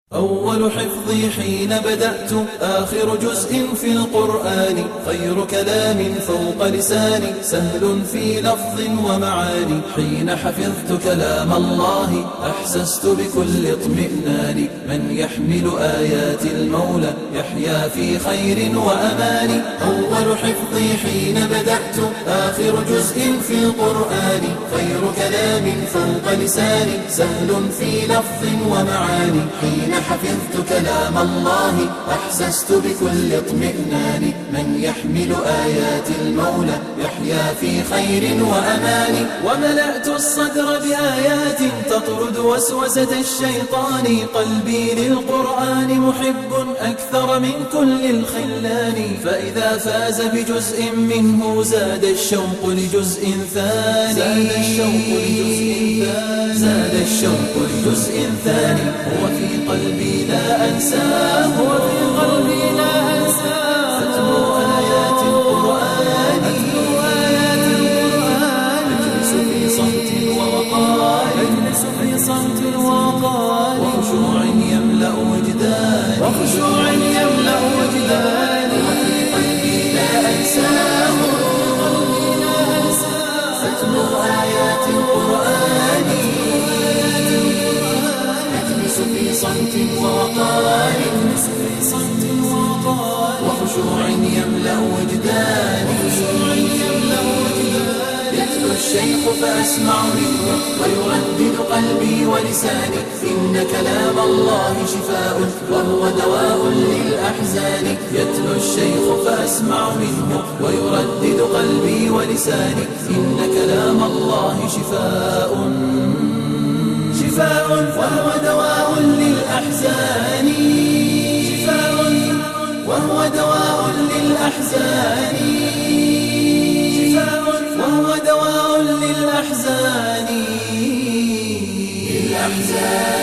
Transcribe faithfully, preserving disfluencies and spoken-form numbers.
أول حفظي حين بدأت آخر جزء في القرآن، خير كلام فوق لساني سهل في لفظ ومعاني. حين حفظت كلام الله أحسست بكل اطمئنان، من يحمل آيات المولى يحيا في خير وأمان. أول حفظي حين بدأت آخر جزء في القرآن، خير كلام فوق لساني سهل في لفظ ومعاني. حين حفظت كلام الله أحسست بكل اطمئنان، من يحمل آيات المولى يحيا في خير وأمان. وملأت الصدر بآيات تطرد وسوسة الشيطان، قلبي للقرآن محب أكثر من كل الخلان. فإذا فاز بجزء منه زاد الشوق لجزء ثاني، زاد الشوق لجزء ثاني، زاد الشوق لجزء ثاني. هو في قلبي لا أنساه، هو في قلبي لا أنساه. أتلو آيات القرآن، أتلو آيات القرآن. أجلس في صمت ووقار، أجلس في صمت ووقار. وخشوع يملأ وجداني، وخشوع يملأ وجداني. وفي قلبي لا أنساه، قلبي لا أنساه. أتلو آيات القرآن، أجلس في صمت ووقار، أجلس في صمت ووقار. وخشوع يملأ وجداني، وخشوع يملأ وجداني. يتلو الشيخ فأسمع منه ويردد قلبي ولساني، إن كلام الله شفاء وهو دواء للأحزان. يتلو الشيخ فأسمع منه ويردد قلبي ولساني، إن كلام الله شفاء شفاء وهو دواء للأحزان، شفاء وهو دواء للأحزان، شفاء وهو دواء للأحزان، للأحزان.